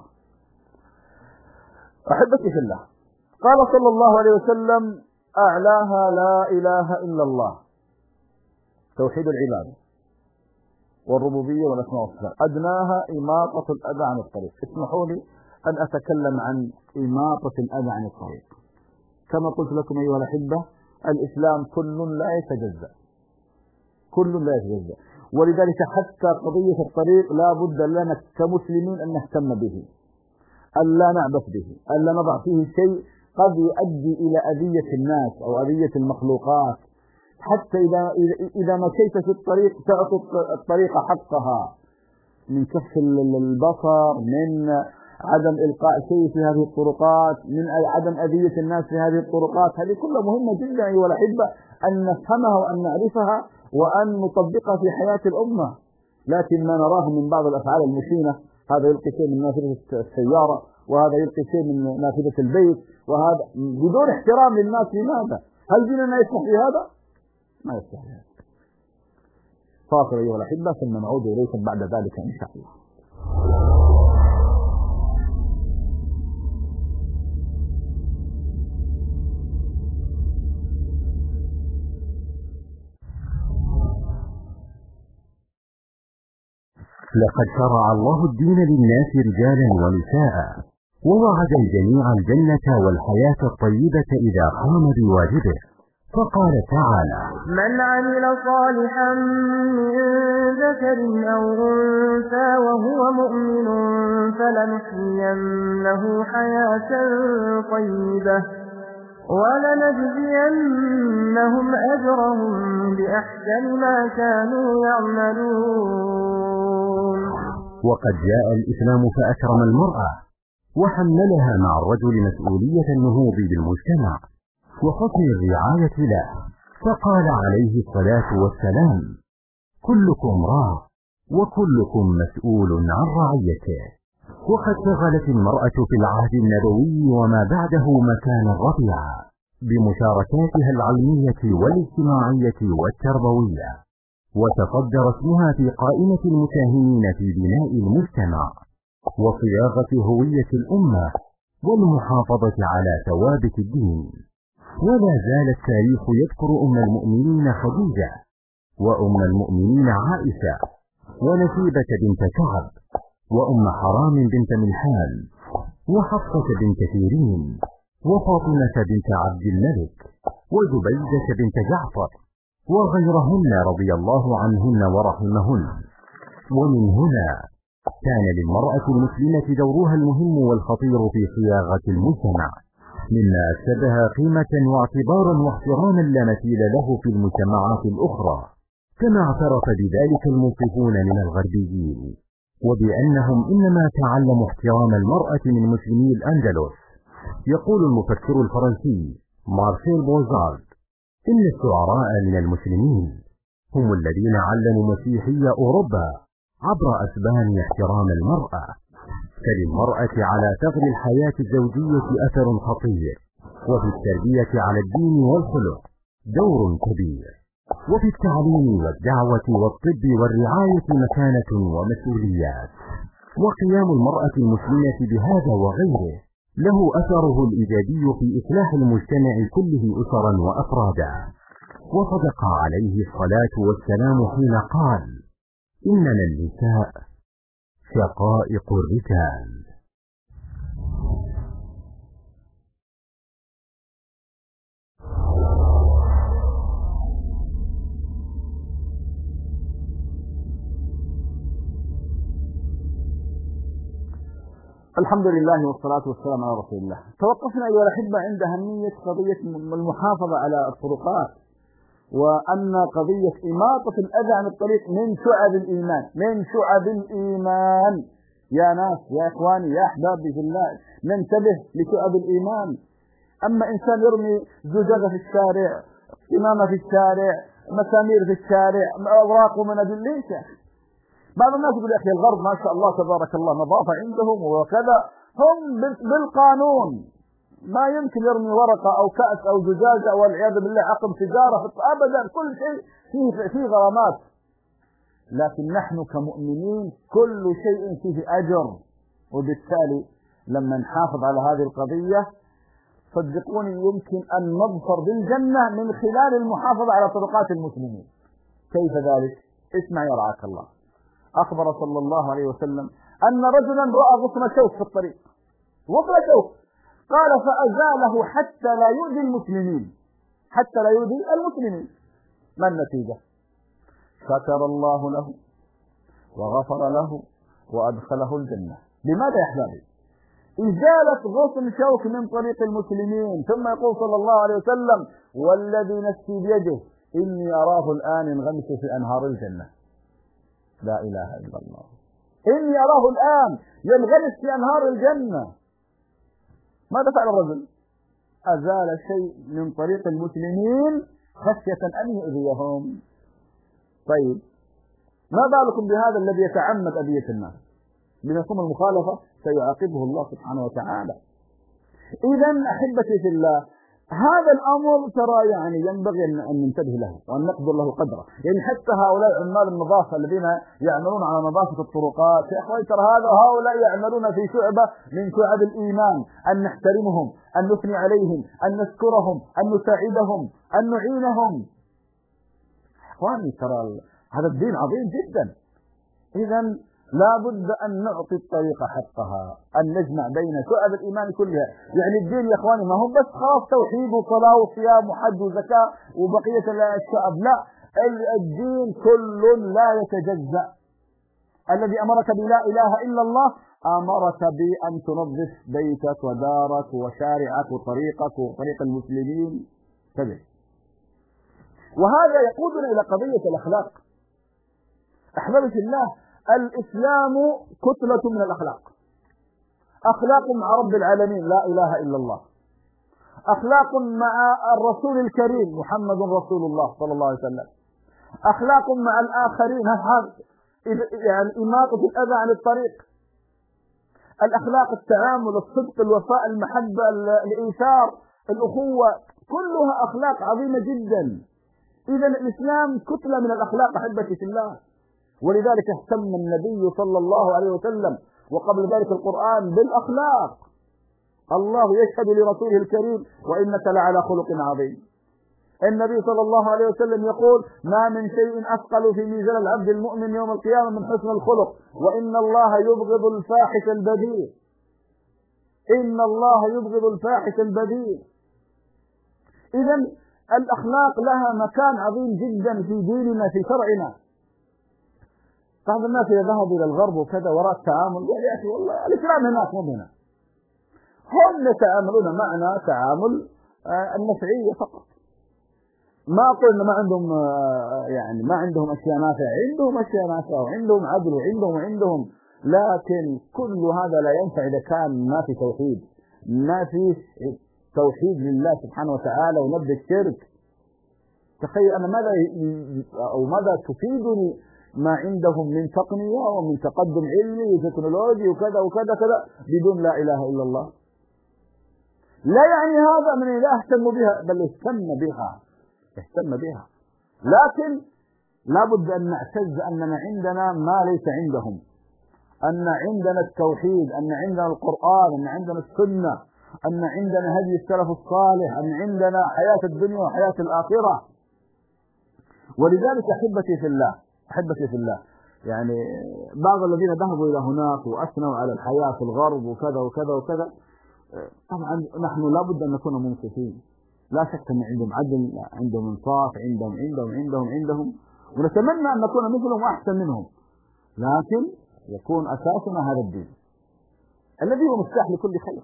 أحبتي في الله، قال صلى الله عليه وسلم: أعلاها لا إله إلا الله، توحيد العبادة والربوبية والأسماء والصفات، أدناها إماطة الأذى عن الطريق. اسمحوا لي أن أتكلم عن إماطة الأذى عن الطريق. كما قلت لكم أيها الأحبة، الإسلام كل لا يتجزأ، كل لا يتجزأ، ولذلك حتى قضية الطريق لا بد لنا كمسلمين أن نهتم به، ألا نعبث به، ألا نضع فيه شيء قد يؤدي إلى أذية الناس أو أذية المخلوقات. حتى إذا مشيت في الطريق تعطي الطريق حقها، من كف البصر، من عدم إلقاء شيء في هذه الطرقات، من عدم أذية الناس في هذه الطرقات. هذه كلها مهمة جدا أيها الأحبة أن نفهمها وأن نعرفها وأن نطبقها في حياة الأمة. لكن ما نراه من بعض الأفعال المشينة، هذا يلقي شيء من نافذة السيارة، وهذا يلقي شيء من نافذة البيت، وهذا بدون احترام للناس. لماذا؟ هل ديننا يسمح بهذا؟ ما يسمح بهذا. فاصل أيها الأحبة، ثم نعود إليكم بعد ذلك إن شاء الله. لقد شرع الله الدين للناس رجالا ونساء، ووعد الجميع الجنة والحياة الطيبة إذا قام بواجبه، فقال تعالى: من عمل صالحا من ذكر أو أنثى وهو مؤمن فلنحيينه حياة طيبة ولنجزينهم أجرهم بأحسن ما كانوا يعملون. وقد جاء الإسلام فأكرم المرأة وحملها مع الرجل مسؤولية النهوض بالمجتمع وحسن الرعاية له، فقال عليه الصلاة والسلام: كلكم راع وكلكم مسؤول عن رعيته. وقد شغلت المرأة في العهد النبوي وما بعده مكانا رفيعا بمشاركاتها العلمية والاجتماعية والتربوية، وتصدر اسمها في قائمة المساهمين في بناء المجتمع وصياغة هوية الأمة والمحافظة على ثوابت الدين. ولا زال التاريخ يذكر أم المؤمنين خديجة، وأم المؤمنين عائشة، ونسيبة بنت كعب، وأم حرام بنت ملحان، وحفصة بنت سيرين، وفاطمة بنت عبد الملك، وزبيدة بنت جعفر، وغيرهن رضي الله عنهن ورحمهن. ومن هنا كان للمرأة المسلمة دورها المهم والخطير في صياغة المجتمع، مما أكسبها قيمة واعتبارا واحتراما لا مثيل له في المجتمعات الأخرى، كما اعترف بذلك المنصفون من الغربيين، وبأنهم إنما تعلموا احترام المرأة من مسلمي الأندلس. يقول المفكر الفرنسي مارسيل بوزارد: إن الشعراء من المسلمين هم الذين علموا مسيحي أوروبا عبر أسبان احترام المرأة. فللمرأة على ثغر الحياة الزوجية أثر خطير، وفي التربية على الدين والخلق دور كبير، وفي التعليم والدعوة والطب والرعاية مكانة ومسؤوليات. وقيام المرأة المسلمة بهذا وغيره له أثره الإيجابي في إصلاح المجتمع كله أسرا وأفرادا. وصدق عليه الصلاة والسلام حين قال: إننا النساء شقائق الرجال. الحمد لله والصلاة والسلام على رسول الله. توقفنا أيها الأحبة عند أهمية قضية المحافظة على الطرقات، وأن قضية إماطة الأذى عن الطريق من شعب الإيمان، من شعب الإيمان. يا ناس، يا إخواني، يا أحبابي في الله، ننتبه لشعب الإيمان. أما إنسان يرمي زجاجة في الشارع، إمامة في الشارع، مسامير في الشارع، أوراق ومناديل، ليش يا أخي؟ بعض الناس يقول يا أخي الغرب ما شاء الله تبارك الله نظافة عندهم وكذا، هم بالقانون ما يمكن يرمي ورقة أو كأس أو زجاجة والعياذ بالله عقب سيجارة أبدا، كل شيء فيه غرامات. لكن نحن كمؤمنين كل شيء فيه أجر، وبالتالي لما نحافظ على هذه القضية صدقوني يمكن أن نظفر بالجنة من خلال المحافظة على طرقات المسلمين. كيف ذلك؟ اسمع يرعاك الله. أخبر صلى الله عليه وسلم أن رجلا رأى غصن شوك في الطريق، غصن شوك، قال فأزاله حتى لا يؤذي المسلمين، حتى لا يؤذي المسلمين. ما النتيجة؟ شكر الله له وغفر له وأدخله الجنة. لماذا يا أحبابي؟ إزالة غصن شوك من طريق المسلمين. ثم يقول صلى الله عليه وسلم: والذي نفسي بيده إني أراه الآن ينغمس في أنهار الجنة. لا إله إلا الله. إني أراه الآن ينغمس في أنهار الجنة. ماذا فعل الرجل؟ أزال شيء من طريق المسلمين خشية أن يؤذيهم. طيب ما بالكم بهذا الذي يتعمد أذية الناس بمفهوم المخالفة سيعاقبه الله سبحانه وتعالى. إذا أحبتي في الله، هذا الأمر ترى يعني ينبغي أن ننتبه له وأن نقدر له قدره. يعني حتى هؤلاء عمال النظافة الذين يعملون على نظافة الطرقات يا أخواني، ترى هؤلاء يعملون في شعبة من شعب الإيمان، أن نحترمهم، أن نثني عليهم، أن نشكرهم، أن نساعدهم، أن نعينهم. أخواني ترى هذا الدين عظيم جدا. إذا لا بد أن نعطي الطريقة حقها، أن نجمع بين شعب الإيمان كلها. يعني الدين يا إخواني ما هو بس خاص توحيد وصلاة وصيام وحج وزكاة وبقية الشعب، لا، الدين كل لا يتجزأ. الذي أمرك بلا إله إلا الله أمرك بأن تنظف بيتك ودارك وشارعك وطريقك وطريق المسلمين كذا. وهذا يقودنا إلى قضية الأخلاق. أحبابي في الله، الإسلام كتلة من الأخلاق. أخلاق مع رب العالمين لا إله إلا الله، أخلاق مع الرسول الكريم محمد رسول الله صلى الله عليه وسلم، أخلاق مع الآخرين، يعني إماطة الأذى عن الطريق، الأخلاق التعامل، الصدق، الوفاء، المحبة، الإيثار، الأخوة، كلها أخلاق عظيمة جدا. إذا الإسلام كتلة من الأخلاق أحبتي في الله. ولذلك اهتم النبي صلى الله عليه وسلم وقبل ذلك القرآن بالأخلاق. الله يشهد لرسوله الكريم وإنك لعلى خلق عظيم. النبي صلى الله عليه وسلم يقول ما من شيء أثقل في ميزان العبد المؤمن يوم القيامة من حسن الخلق، وإن الله يبغض الفاحش البذيء. إن الله يبغض الفاحش البذيء. إذا الأخلاق لها مكان عظيم جدا في ديننا في شرعنا. بعض الناس إذا ذهبوا إلى الغرب وكذا وراء التعامل قال يا أخي والله الإسلام هناك مو هنا. هم يتعاملون معنا تعامل النفعية فقط. ما قلنا ما عندهم يعني ما عندهم أشياء نافعة، عندهم أشياء نافعة وعندهم عدل وعندهم، لكن كل هذا لا ينفع إذا كان ما في توحيد، ما في توحيد لله سبحانه وتعالى ونبذ الشرك. تخيل أنا ماذا تفيدني ما عندهم من تقنية ومن تقدم علمي وتكنولوجي وكذا وكذا كذا بدون لا إله إلا الله. لا يعني هذا من لا اهتم بها، بل اهتم بها، لكن لا بد أن نعتز أننا عندنا ما ليس عندهم، أن عندنا التوحيد، أن عندنا القرآن، أن عندنا السنة، أن عندنا هدي السلف الصالح، أن عندنا حياة الدنيا وحياة الآخرة. ولذلك أحبتي في الله يعني بعض الذين ذهبوا إلى هناك وأثنوا على الحياة في الغرب وكذا وكذا وكذا، طبعا نحن لا بد أن نكون منصفين. لا شك أن عندهم عدل، عندهم انصاف، عندهم، ونتمنى أن نكون مثلهم وأحسن منهم، لكن يكون أساسنا هذا الدين الذي هو مفتاح لكل خير.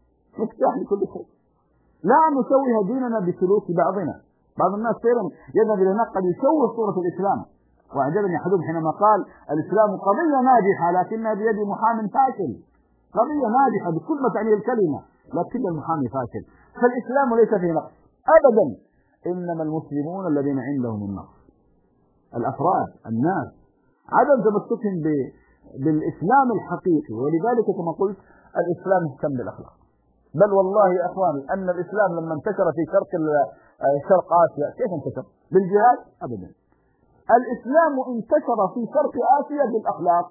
لا نسوي ديننا بسلوك بعضنا. بعض الناس فعلا يذهب إلى هناك قد يشوه صورة الإسلام. وأعجبني أحدهم حينما قال الإسلام قضية ناجحة لكنها بيد محام فاشل. قضية ناجحة بكل ما تعنيه الكلمة لكن المحامي فاشل. فالإسلام ليس فيه نقص أبدا، إنما المسلمون الذين عندهم النقص، الأفراد، الناس، عدم تمسكهم بالإسلام الحقيقي. ولذلك كما قلت الإسلام مهتم بالأخلاق. بل والله يا أخواني أن الإسلام لما انتشر في شرق آسيا كيف انتشر؟ بالجهاد؟ أبدا. الإسلام انتشر في شرق آسيا بالأخلاق.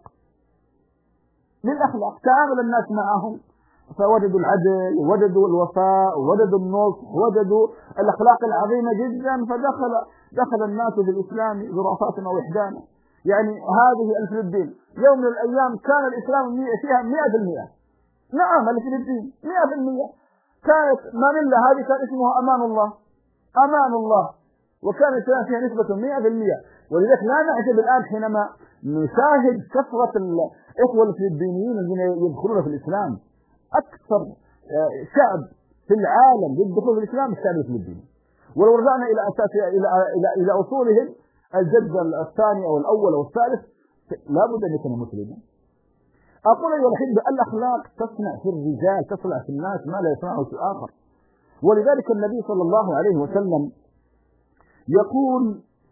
تعامل الناس معهم فوجدوا العدل ووجدوا الوفاء ووجدوا النصح ووجدوا الأخلاق العظيمة جدا، فدخل الناس بالإسلام ظرافات ووحدانا. يعني هذه الفلبين يوم من الأيام كان الإسلام فيها 100%. نعم الفلبين 100% كانت مانيلا هذه كان اسمها أمان الله وكان الإسلام فيها نسبة 100%. ولذلك لا نعجب الآن حينما نشاهد كثرة الإخوة الفلبينيين الذين يدخلون في الإسلام. أكثر شعب في العالم يدخل في الإسلام الشعب الفلبيني. ولو رجعنا إلى أساس إلى أصولهم الجد الثاني أو الأول أو الثالث لا بد أن يكون مسلما. أقول أيها الأحبة الأخلاق تصنع في الرجال، تصنع في الناس ما لا يصنعه في آخر. ولذلك النبي صلى الله عليه وسلم يقول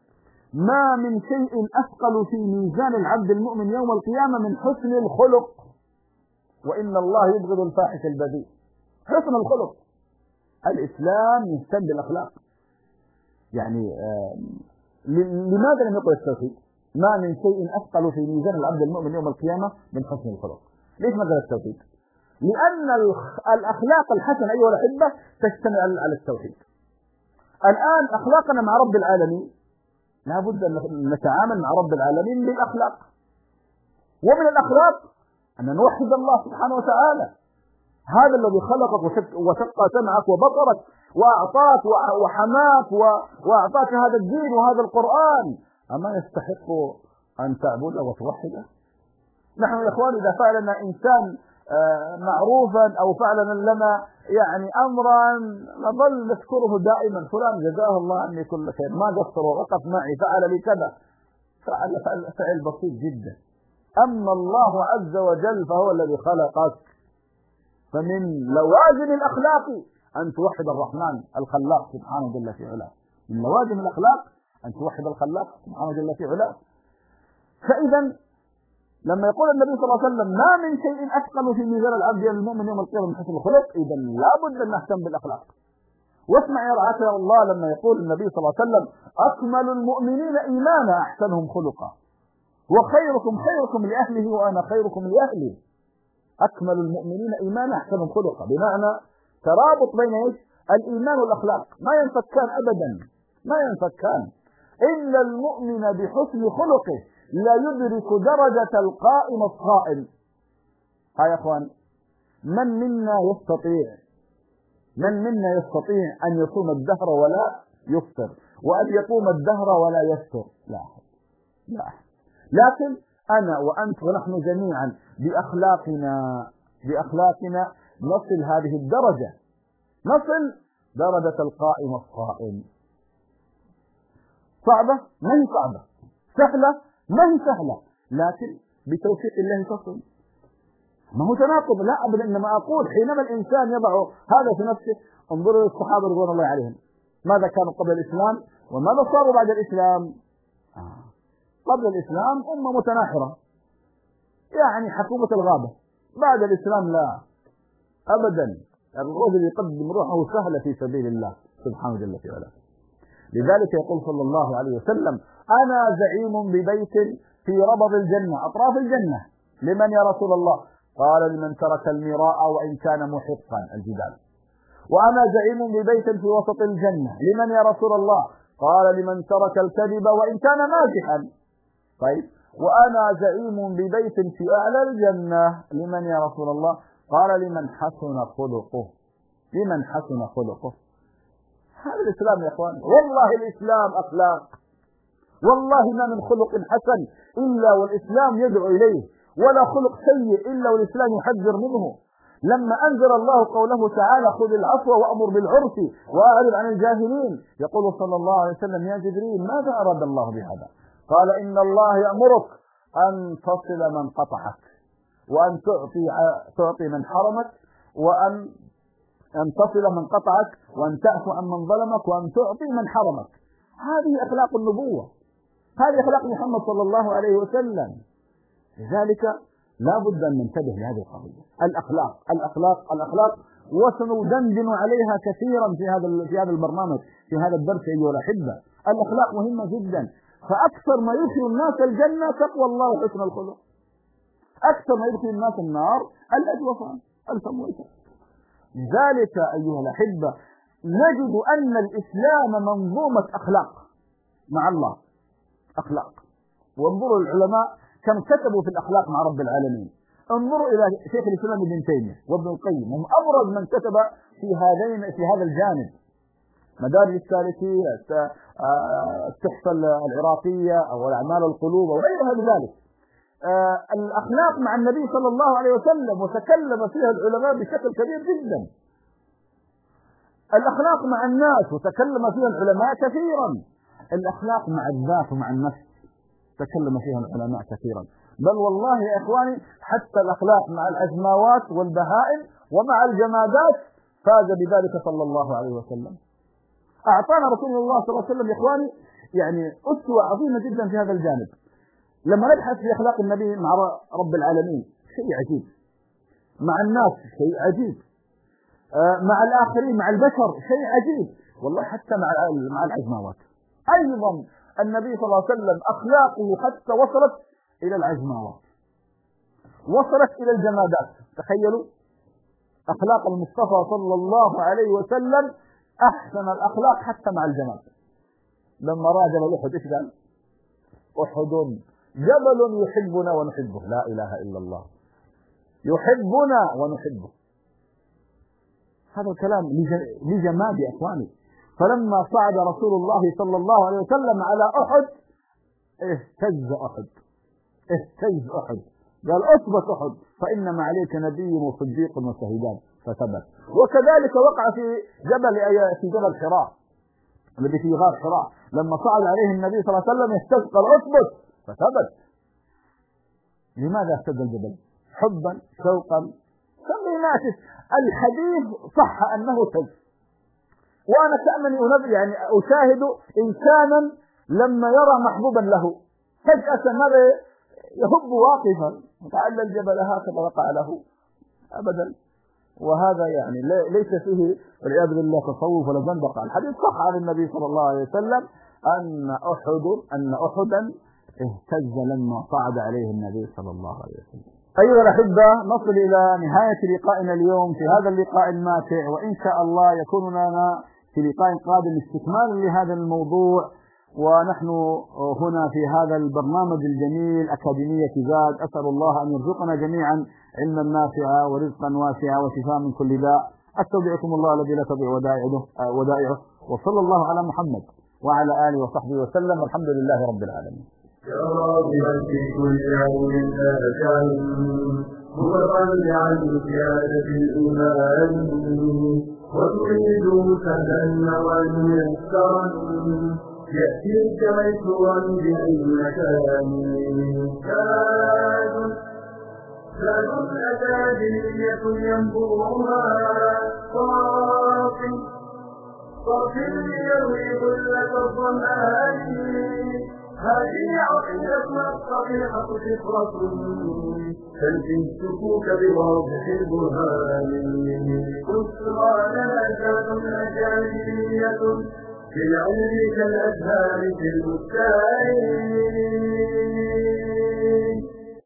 ما من شيء أثقل في ميزان العبد المؤمن يوم القيامة من حسن الخلق، وإن الله يبغض الفاحش البذيء. حسن الخلق. الإسلام يهتم بالأخلاق. يعني لماذا لم يقل التوحيد ما من شيء أثقل في ميزان العبد المؤمن يوم القيامة من حسن الخلق؟ ليش ما قال التوحيد؟ لأن الأخلاق الحسنة أيها الأحبة تجتمع على التوحيد. الآن أخلاقنا مع رب العالمين لا بد أن نتعامل مع رب العالمين بالأخلاق، ومن الأخلاق أن نوحد الله سبحانه وتعالى. هذا الذي خلقك وشق سمعك وبصرك وأعطاك وحماك وأعطاك هذا الدين وهذا القرآن، أما يستحق أن تعبده وتوحده؟ نحن يا إخوان إذا فعلنا إنسان معروفا أو فعلنا لنا يعني أمرا نظل نذكره دائما، فلان جزاه الله عني كل خير، ما قصر ووقف معي، فعل لي كذا، فعل بسيط جدا. أما الله عز وجل فهو الذي خلقك. فمن لوازم الأخلاق أن توحد الرحمن الخلاق سبحانه جل في علاه. من لوازم الأخلاق أن توحد الخلاق سبحانه جل في علاه. فإذا لما يقول النبي صلى الله عليه وسلم ما من شيء أثقل في ميزان العبد المؤمن يوم القيامة من حسن الخلق، إذا لابد أن نهتم بالأخلاق. واسمع يا رعاك يا الله لما يقول النبي صلى الله عليه وسلم أكمل المؤمنين إيمانا أحسنهم خلقا وخيركم خيركم لأهله وأنا خيركم لأهلي. أكمل المؤمنين إيمانا أحسنهم خلقا، بمعنى ترابط بين الإيمان والأخلاق، ما ينفكان أبدا، ما ينفكان. إن المؤمن بحسن خلقه لا يدرك درجة القائم الصائم. ها يا أخوان، من منا يستطيع أن يصوم الدهر ولا يفطر، وأن يقوم الدهر ولا يفطر؟ لا أحد، لا أحد. لكن أنا وأنت ونحن جميعا بأخلاقنا نصل هذه الدرجة، نصل درجة القائم الصائم. صعبة؟ ما هي صعبة. سهلة؟ ما هي سهلة، لكن بتوفيق الله تصل. ما هو تناقض، لا أبدا. إنما أقول حينما الإنسان يضع هذا في نفسه، انظروا للصحابة رضوان الله عليهم، ماذا كانوا قبل الإسلام وماذا صاروا بعد الإسلام؟ قبل الإسلام أمة متناحرة، يعني حكومة الغابة. بعد الإسلام لا أبدا، الرجل يقدم روحه سهلة في سبيل الله سبحانه جل في علاه. لذلك يقول صلى الله عليه وسلم أنا زعيم ببيت في ربض الجنة أطراف الجنة. لمن يا رسول الله؟ قال لمن ترك المراء وإن كان محقا الجدال. وأنا زعيم ببيت في وسط الجنة. لمن يا رسول الله؟ قال لمن ترك الكذب وإن كان مازحا. طيب، وأنا زعيم ببيت في أعلى الجنة. لمن يا رسول الله؟ قال لمن حسن خلقه. لمن حسن خلقه. هذا الإسلام يا إخوان، والله الإسلام أخلاق، والله ما من خلق حسن إلا والإسلام يدعو إليه، ولا خلق سيء إلا والإسلام يحذر منه. لما أنزل الله قوله تعالى خذ العفو وأمر بالعرف وأعرض عن الجاهلين، يقول صلى الله عليه وسلم يا جبريل ماذا أراد الله بهذا؟ قال إن الله يأمرك أن تصل من قطعك، وأن تعطي من حرمك، وأن تصل من قطعك، وأن تعفو عن من ظلمك، وأن تعطي من حرمك. هذه أخلاق النبوة، هذه أخلاق محمد صلى الله عليه وسلم. لذلك لا بد أن ننتبه لهذه القضية، الأخلاق الأخلاق الأخلاق، وسندندن عليها كثيرا في هذا البرنامج، في هذا الدرس أيها الأحبة. الأخلاق مهمة جدا، فأكثر ما يدخل الناس الجنة تقوى الله وحسن الخلق، أكثر ما يدخل الناس النار الأجوفان الفمويتة. لذلك أيها الأحبة نجد أن الإسلام منظومة أخلاق مع الله، أخلاق. وانظروا العلماء كم كتبوا في الأخلاق مع رب العالمين. انظروا إلى شيخ الإسلام ابن تيمية وابن القيم، هم أبرز من كتب في هذا الجانب. مدارج السالكين، التحفة العراقية أو الأعمال القلوب وغيرها بذلك. الأخلاق مع النبي صلى الله عليه وسلم وتكلم فيها العلماء بشكل كبير جدا. الأخلاق مع الناس وتكلم فيها العلماء كثيرا. الأخلاق مع الذات ومع النفس تكلم فيها العلماء كثيرا. بل والله يا إخواني حتى الأخلاق مع الأجماوات والبهائم ومع الجمادات فاز بذلك صلى الله عليه وسلم. أعطانا رسول الله صلى الله عليه وسلم يا إخواني يعني أسوة عظيمة جدا في هذا الجانب. لما نبحث في أخلاق النبي مع رب العالمين شيء عجيب، مع الناس شيء عجيب، مع الآخرين مع البشر شيء عجيب، والله حتى مع العجماوات أيضا النبي صلى الله عليه وسلم أخلاقه حتى وصلت إلى العجماوات، وصلت إلى الجمادات. تخيلوا أخلاق المصطفى صلى الله عليه وسلم أحسن الأخلاق حتى مع الجماد. لما رأى جبل أحد إيش قال؟ أحد جبل يحبنا ونحبه. لا إله إلا الله، يحبنا ونحبه. هذا الكلام لجماد يا أخواني. فلما صعد رسول الله صلى الله عليه وسلم على أحد اهتز أحد، قال أثبت أحد فإنما عليك نبي وصديق وشهيدان، فثبت. وكذلك وقع في جبل حراء الذي في غار حراء، لما صعد عليه النبي صلى الله عليه وسلم اهتز قال أثبت فثبت. لماذا اهتز الجبل؟ حبا شوقا سميناته. الحديث صح أنه اهتز. وأنا كأنني يعني أشاهد إنسانا لما يرى محبوبا له فجأة ماذا يهب واقفا، وتعالى الجبل هكذا وقع له أبدا. وهذا يعني ليس فيه والعياذ بالله تصوف ولا زندقة. الحديث صح عن النبي صلى الله عليه وسلم أن أحدا اهتز لما صعد عليه النبي صلى الله عليه وسلم. أيها الأحبة، نصل إلى نهاية لقائنا اليوم في هذا اللقاء الماتع، وإن شاء الله يكون لنا في لقاء قادم استكمال لهذا الموضوع. ونحن هنا في هذا البرنامج الجميل أكاديمية زاد، أسأل الله أن يرزقنا جميعا علما نافعا ورزقا واسعا وشفاء من كل داء. أستودعكم الله الذي لا تضيع ودائعه، وصلى الله على محمد وعلى آله وصحبه وسلم، والحمد لله رب العالمين. يا راغبا في كل يوم نافع متطلعا لزيادة الإيمان، وتريد سهلا وميسرا يأتيك ميسورا بأي مكان. زاد أكاديمية ينبوها صافي ليروي ظلة الظمآن. هذه عقيدتنا الصحيحة فطرة تنفي الشكوك بواضح البرهان. أسرى لنا زاد أكاديمية في العلم كالأزهار في البستان.